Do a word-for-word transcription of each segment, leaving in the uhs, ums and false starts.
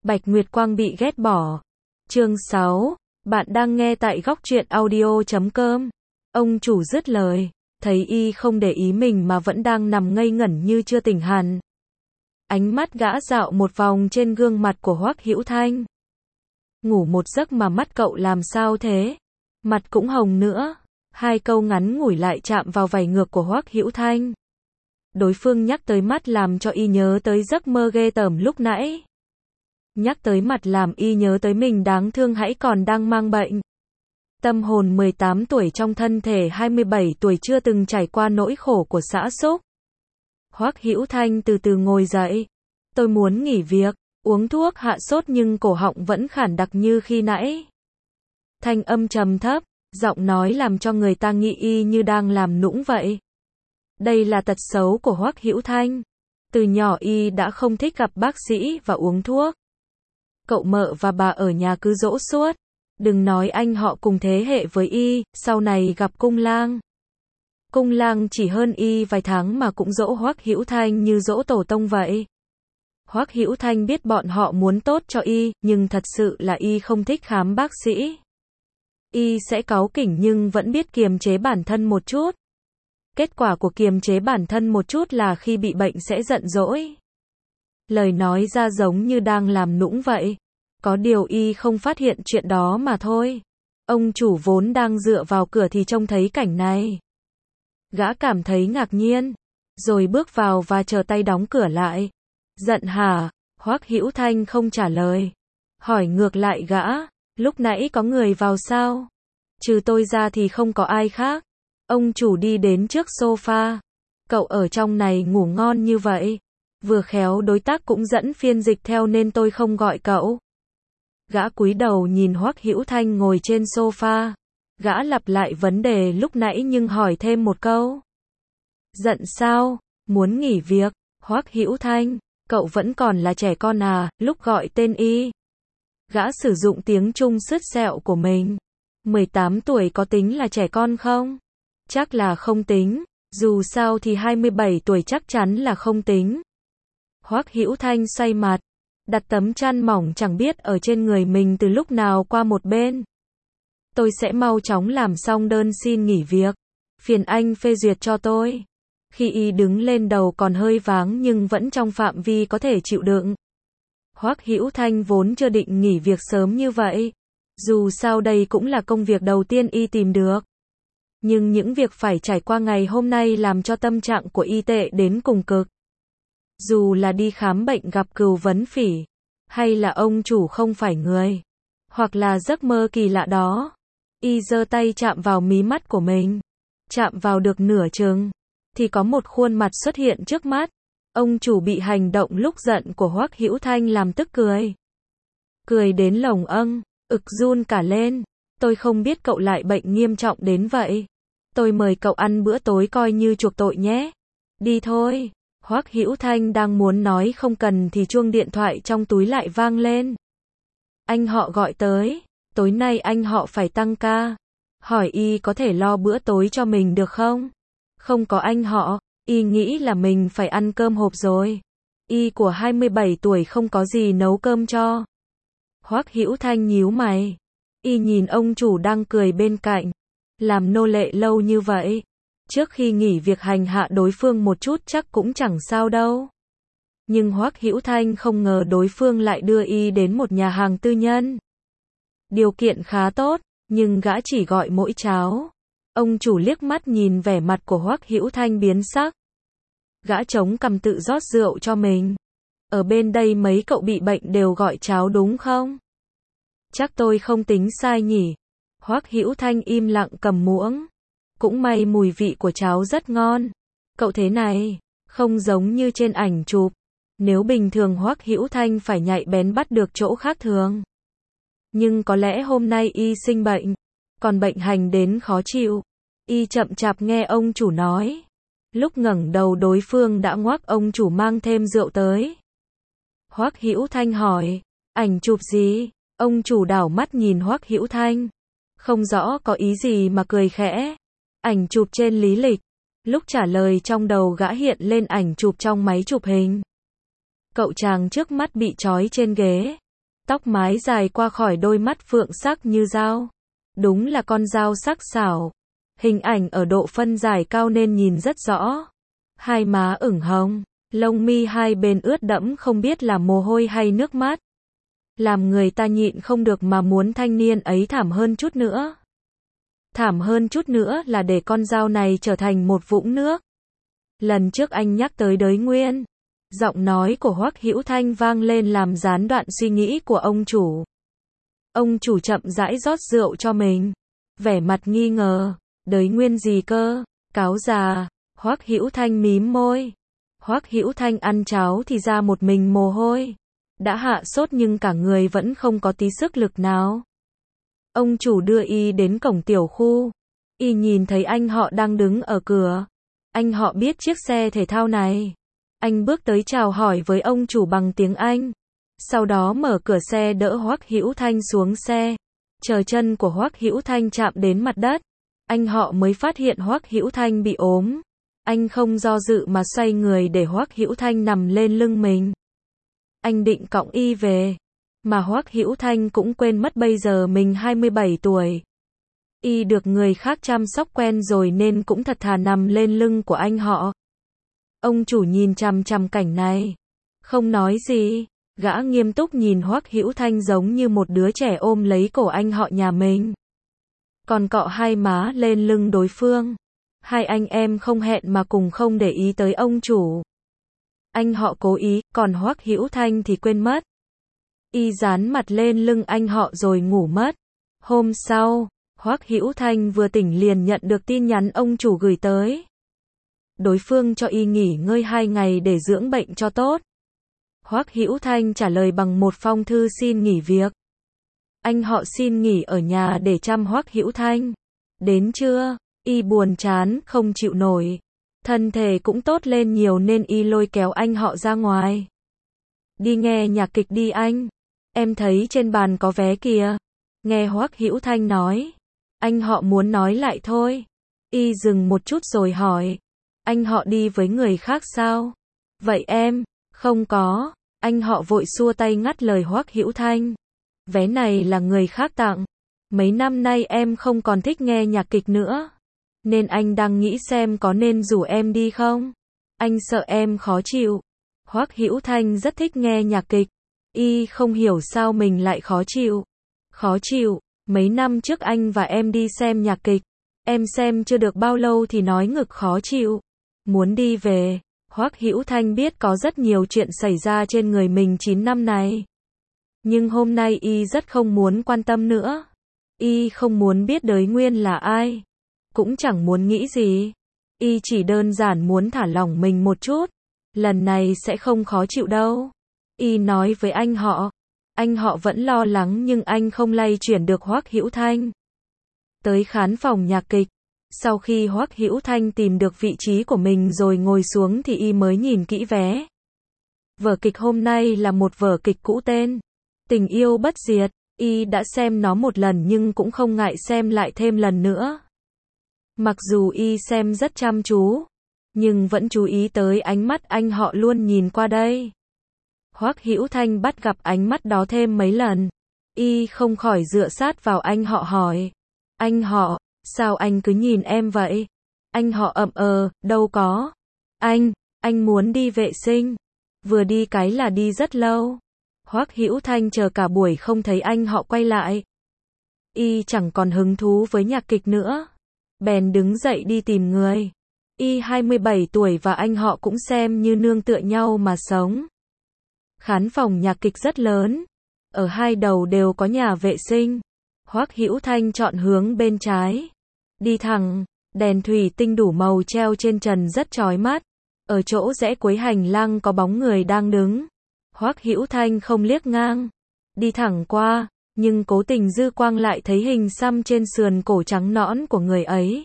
Bạch Nguyệt Quang bị ghét bỏ. Chương sáu. Bạn đang nghe tại góc truyện audio chấm com. Ông chủ dứt lời, thấy y không để ý mình mà vẫn đang nằm ngây ngẩn như chưa tỉnh hẳn. Ánh mắt gã dạo một vòng trên gương mặt của Hoắc Hữu Thanh. Ngủ một giấc mà mắt cậu làm sao thế? Mặt cũng hồng nữa. Hai câu ngắn ngủi lại chạm vào vảy ngược của Hoắc Hữu Thanh. Đối phương nhắc tới mắt làm cho y nhớ tới giấc mơ ghê tởm lúc nãy. Nhắc tới mặt làm y nhớ tới mình đáng thương hãy còn đang mang bệnh. Tâm hồn mười tám tuổi trong thân thể hai mươi bảy tuổi chưa từng trải qua nỗi khổ của xã xúc. Hoắc Hữu Thanh từ từ ngồi dậy. Tôi muốn nghỉ việc, uống thuốc hạ sốt nhưng cổ họng vẫn khản đặc như khi nãy. Thanh âm trầm thấp, giọng nói làm cho người ta nghĩ y như đang làm nũng vậy. Đây là tật xấu của Hoắc Hữu Thanh. Từ nhỏ y đã không thích gặp bác sĩ và uống thuốc. Cậu mợ và bà ở nhà cứ dỗ suốt. Đừng nói anh họ cùng thế hệ với y, sau này gặp Cung Lang. Cung Lang chỉ hơn y vài tháng mà cũng dỗ Hoắc Hữu Thanh như dỗ tổ tông vậy. Hoắc Hữu Thanh biết bọn họ muốn tốt cho y, nhưng thật sự là y không thích khám bác sĩ. Y sẽ cáu kỉnh nhưng vẫn biết kiềm chế bản thân một chút. Kết quả của kiềm chế bản thân một chút là khi bị bệnh sẽ giận dỗi. Lời nói ra giống như đang làm nũng vậy. Có điều y không phát hiện chuyện đó mà thôi. Ông chủ vốn đang dựa vào cửa thì trông thấy cảnh này. Gã cảm thấy ngạc nhiên, rồi bước vào và chờ tay đóng cửa lại. Giận hả? Hoắc Hữu Thanh không trả lời. Hỏi ngược lại gã, lúc nãy có người vào sao? Trừ tôi ra thì không có ai khác. Ông chủ đi đến trước sofa. Cậu ở trong này ngủ ngon như vậy. Vừa khéo đối tác cũng dẫn phiên dịch theo nên tôi không gọi cậu. Gã cúi đầu nhìn Hoắc Hữu Thanh ngồi trên sofa. Gã lặp lại vấn đề lúc nãy nhưng hỏi thêm một câu. Giận sao? Muốn nghỉ việc? Hoắc Hữu Thanh, cậu vẫn còn là trẻ con à? Lúc gọi tên y, gã sử dụng tiếng Trung sứt sẹo của mình. mười tám tuổi có tính là trẻ con không? Chắc là không tính, dù sao thì hai mươi bảy tuổi chắc chắn là không tính. Hoắc Hữu Thanh xoay mặt, đặt tấm chăn mỏng chẳng biết ở trên người mình từ lúc nào qua một bên. Tôi sẽ mau chóng làm xong đơn xin nghỉ việc. Phiền anh phê duyệt cho tôi. Khi y đứng lên đầu còn hơi váng nhưng vẫn trong phạm vi có thể chịu đựng. Hoắc Hữu Thanh vốn chưa định nghỉ việc sớm như vậy. Dù sao đây cũng là công việc đầu tiên y tìm được. Nhưng những việc phải trải qua ngày hôm nay làm cho tâm trạng của y tệ đến cùng cực. Dù là đi khám bệnh gặp cừu vấn phỉ, hay là ông chủ không phải người, hoặc là giấc mơ kỳ lạ đó. Y giơ tay chạm vào mí mắt của mình. Chạm vào được nửa chừng, thì có một khuôn mặt xuất hiện trước mắt. Ông chủ bị hành động lúc giận của Hoắc Hữu Thanh làm tức cười. Cười đến lồng âng, ực run cả lên. Tôi không biết cậu lại bệnh nghiêm trọng đến vậy. Tôi mời cậu ăn bữa tối coi như chuộc tội nhé. Đi thôi. Hoắc Hữu Thanh đang muốn nói không cần thì chuông điện thoại trong túi lại vang lên. Anh họ gọi tới. Tối nay anh họ phải tăng ca. Hỏi y có thể lo bữa tối cho mình được không? Không có anh họ, y nghĩ là mình phải ăn cơm hộp rồi. Y của hai mươi bảy tuổi không có gì nấu cơm cho. Hoắc Hữu Thanh nhíu mày. Y nhìn ông chủ đang cười bên cạnh. Làm nô lệ lâu như vậy. Trước khi nghỉ việc hành hạ đối phương một chút chắc cũng chẳng sao đâu. Nhưng Hoắc Hữu Thanh không ngờ đối phương lại đưa y đến một nhà hàng tư nhân. Điều kiện khá tốt, nhưng gã chỉ gọi mỗi cháo. Ông chủ liếc mắt nhìn vẻ mặt của Hoắc Hữu Thanh biến sắc. Gã chống cằm tự rót rượu cho mình. Ở bên đây mấy cậu bị bệnh đều gọi cháo đúng không? Chắc tôi không tính sai nhỉ. Hoắc Hữu Thanh im lặng cầm muỗng. Cũng may mùi vị của cháo rất ngon. Cậu thế này, không giống như trên ảnh chụp. Nếu bình thường Hoắc Hữu Thanh phải nhạy bén bắt được chỗ khác thường. Nhưng có lẽ hôm nay y sinh bệnh, còn bệnh hành đến khó chịu. Y chậm chạp nghe ông chủ nói. Lúc ngẩng đầu đối phương đã ngoắc ông chủ mang thêm rượu tới. Hoắc Hữu Thanh hỏi, ảnh chụp gì? Ông chủ đảo mắt nhìn Hoắc Hữu Thanh. Không rõ có ý gì mà cười khẽ. Ảnh chụp trên lý lịch. Lúc trả lời trong đầu gã hiện lên ảnh chụp trong máy chụp hình. Cậu chàng trước mắt bị trói trên ghế. Tóc mái dài qua khỏi đôi mắt phượng sắc như dao. Đúng là con dao sắc sảo. Hình ảnh ở độ phân giải cao nên nhìn rất rõ. Hai má ửng hồng, lông mi hai bên ướt đẫm không biết là mồ hôi hay nước mắt. Làm người ta nhịn không được mà muốn thanh niên ấy thảm hơn chút nữa. Thảm hơn chút nữa là để con dao này trở thành một vũng nước. Lần trước anh nhắc tới Đới Nguyên, giọng nói của Hoắc Hữu Thanh vang lên làm gián đoạn suy nghĩ của ông chủ. Ông chủ chậm rãi rót rượu cho mình, vẻ mặt nghi ngờ, Đới Nguyên gì cơ, cáo già. Hoắc Hữu Thanh mím môi. Hoắc Hữu Thanh ăn cháo thì ra một mình mồ hôi, đã hạ sốt nhưng cả người vẫn không có tí sức lực nào. Ông chủ đưa y đến cổng tiểu khu, y nhìn thấy anh họ đang đứng ở cửa. Anh họ biết chiếc xe thể thao này. Anh bước tới chào hỏi với ông chủ bằng tiếng Anh. Sau đó mở cửa xe đỡ Hoắc Hữu Thanh xuống xe. Chờ chân của Hoắc Hữu Thanh chạm đến mặt đất, anh họ mới phát hiện Hoắc Hữu Thanh bị ốm. Anh không do dự mà xoay người để Hoắc Hữu Thanh nằm lên lưng mình. Anh định cõng y về, mà Hoắc Hữu Thanh cũng quên mất bây giờ mình hai mươi bảy tuổi. Y được người khác chăm sóc quen rồi nên cũng thật thà nằm lên lưng của anh họ. Ông chủ nhìn chằm chằm cảnh này, không nói gì, gã nghiêm túc nhìn Hoắc Hữu Thanh giống như một đứa trẻ ôm lấy cổ anh họ nhà mình. Còn cọ hai má lên lưng đối phương. Hai anh em không hẹn mà cùng không để ý tới ông chủ. Anh họ cố ý, còn Hoắc Hữu Thanh thì quên mất. Y dán mặt lên lưng anh họ rồi ngủ mất. Hôm sau, Hoắc Hữu Thanh vừa tỉnh liền nhận được tin nhắn ông chủ gửi tới. Đối phương cho y nghỉ ngơi hai ngày để dưỡng bệnh cho tốt. Hoắc Hữu Thanh trả lời bằng một phong thư xin nghỉ việc. Anh họ xin nghỉ ở nhà để chăm Hoắc Hữu Thanh. Đến trưa, y buồn chán, không chịu nổi. Thân thể cũng tốt lên nhiều nên y lôi kéo anh họ ra ngoài. Đi nghe nhạc kịch đi anh. Em thấy trên bàn có vé kìa. Nghe Hoắc Hữu Thanh nói. Anh họ muốn nói lại thôi. Y dừng một chút rồi hỏi. Anh họ đi với người khác sao? Vậy em? Không có. Anh họ vội xua tay ngắt lời Hoắc Hữu Thanh. Vé này là người khác tặng. Mấy năm nay em không còn thích nghe nhạc kịch nữa. Nên anh đang nghĩ xem có nên rủ em đi không? Anh sợ em khó chịu. Hoắc Hữu Thanh rất thích nghe nhạc kịch. Y không hiểu sao mình lại khó chịu. Khó chịu, mấy năm trước anh và em đi xem nhạc kịch. Em xem chưa được bao lâu thì nói ngực khó chịu. Muốn đi về. Hoắc Hữu Thanh biết có rất nhiều chuyện xảy ra trên người mình chín năm này. Nhưng hôm nay y rất không muốn quan tâm nữa. Y không muốn biết Đới Nguyên là ai. Cũng chẳng muốn nghĩ gì. Y chỉ đơn giản muốn thả lỏng mình một chút. Lần này sẽ không khó chịu đâu. Y nói với anh họ. Anh họ vẫn lo lắng nhưng anh không lay chuyển được Hoắc Hữu Thanh. Tới khán phòng nhạc kịch. Sau khi Hoắc Hữu Thanh tìm được vị trí của mình rồi ngồi xuống thì y mới nhìn kỹ vé. Vở kịch hôm nay là một vở kịch cũ tên Tình Yêu Bất Diệt. Y đã xem nó một lần nhưng cũng không ngại xem lại thêm lần nữa. Mặc dù y xem rất chăm chú, nhưng vẫn chú ý tới ánh mắt anh họ luôn nhìn qua đây. Hoắc Hữu Thanh bắt gặp ánh mắt đó thêm mấy lần. Y không khỏi dựa sát vào anh họ hỏi. Anh họ, sao anh cứ nhìn em vậy? Anh họ ậm ờ, đâu có. Anh, anh muốn đi vệ sinh. Vừa đi cái là đi rất lâu. Hoắc Hữu Thanh chờ cả buổi không thấy anh họ quay lại. Y chẳng còn hứng thú với nhạc kịch nữa. Bèn đứng dậy đi tìm người. Y hai mươi bảy tuổi và anh họ cũng xem như nương tựa nhau mà sống. Khán phòng nhạc kịch rất lớn. Ở hai đầu đều có nhà vệ sinh. Hoắc Hữu Thanh chọn hướng bên trái. Đi thẳng, đèn thủy tinh đủ màu treo trên trần rất chói mắt. Ở chỗ rẽ cuối hành lang có bóng người đang đứng. Hoắc Hữu Thanh không liếc ngang. Đi thẳng qua, nhưng cố tình dư quang lại thấy hình xăm trên sườn cổ trắng nõn của người ấy.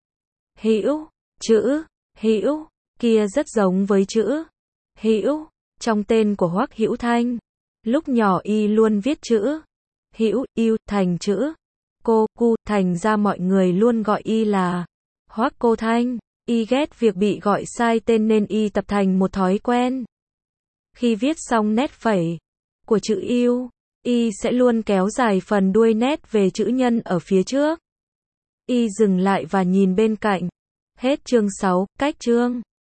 Hữu, chữ, Hữu, kia rất giống với chữ Hữu trong tên của Hoắc Hữu Thanh. Lúc nhỏ y luôn viết chữ Hữu, yêu, thành chữ cô, cu, thành ra mọi người luôn gọi y là Hoắc cô Thanh. Y ghét việc bị gọi sai tên nên y tập thành một thói quen. Khi viết xong nét phẩy của chữ yêu, Y sẽ luôn kéo dài phần đuôi nét về chữ nhân ở phía trước. Y dừng lại và nhìn bên cạnh. Hết chương sáu, cách chương.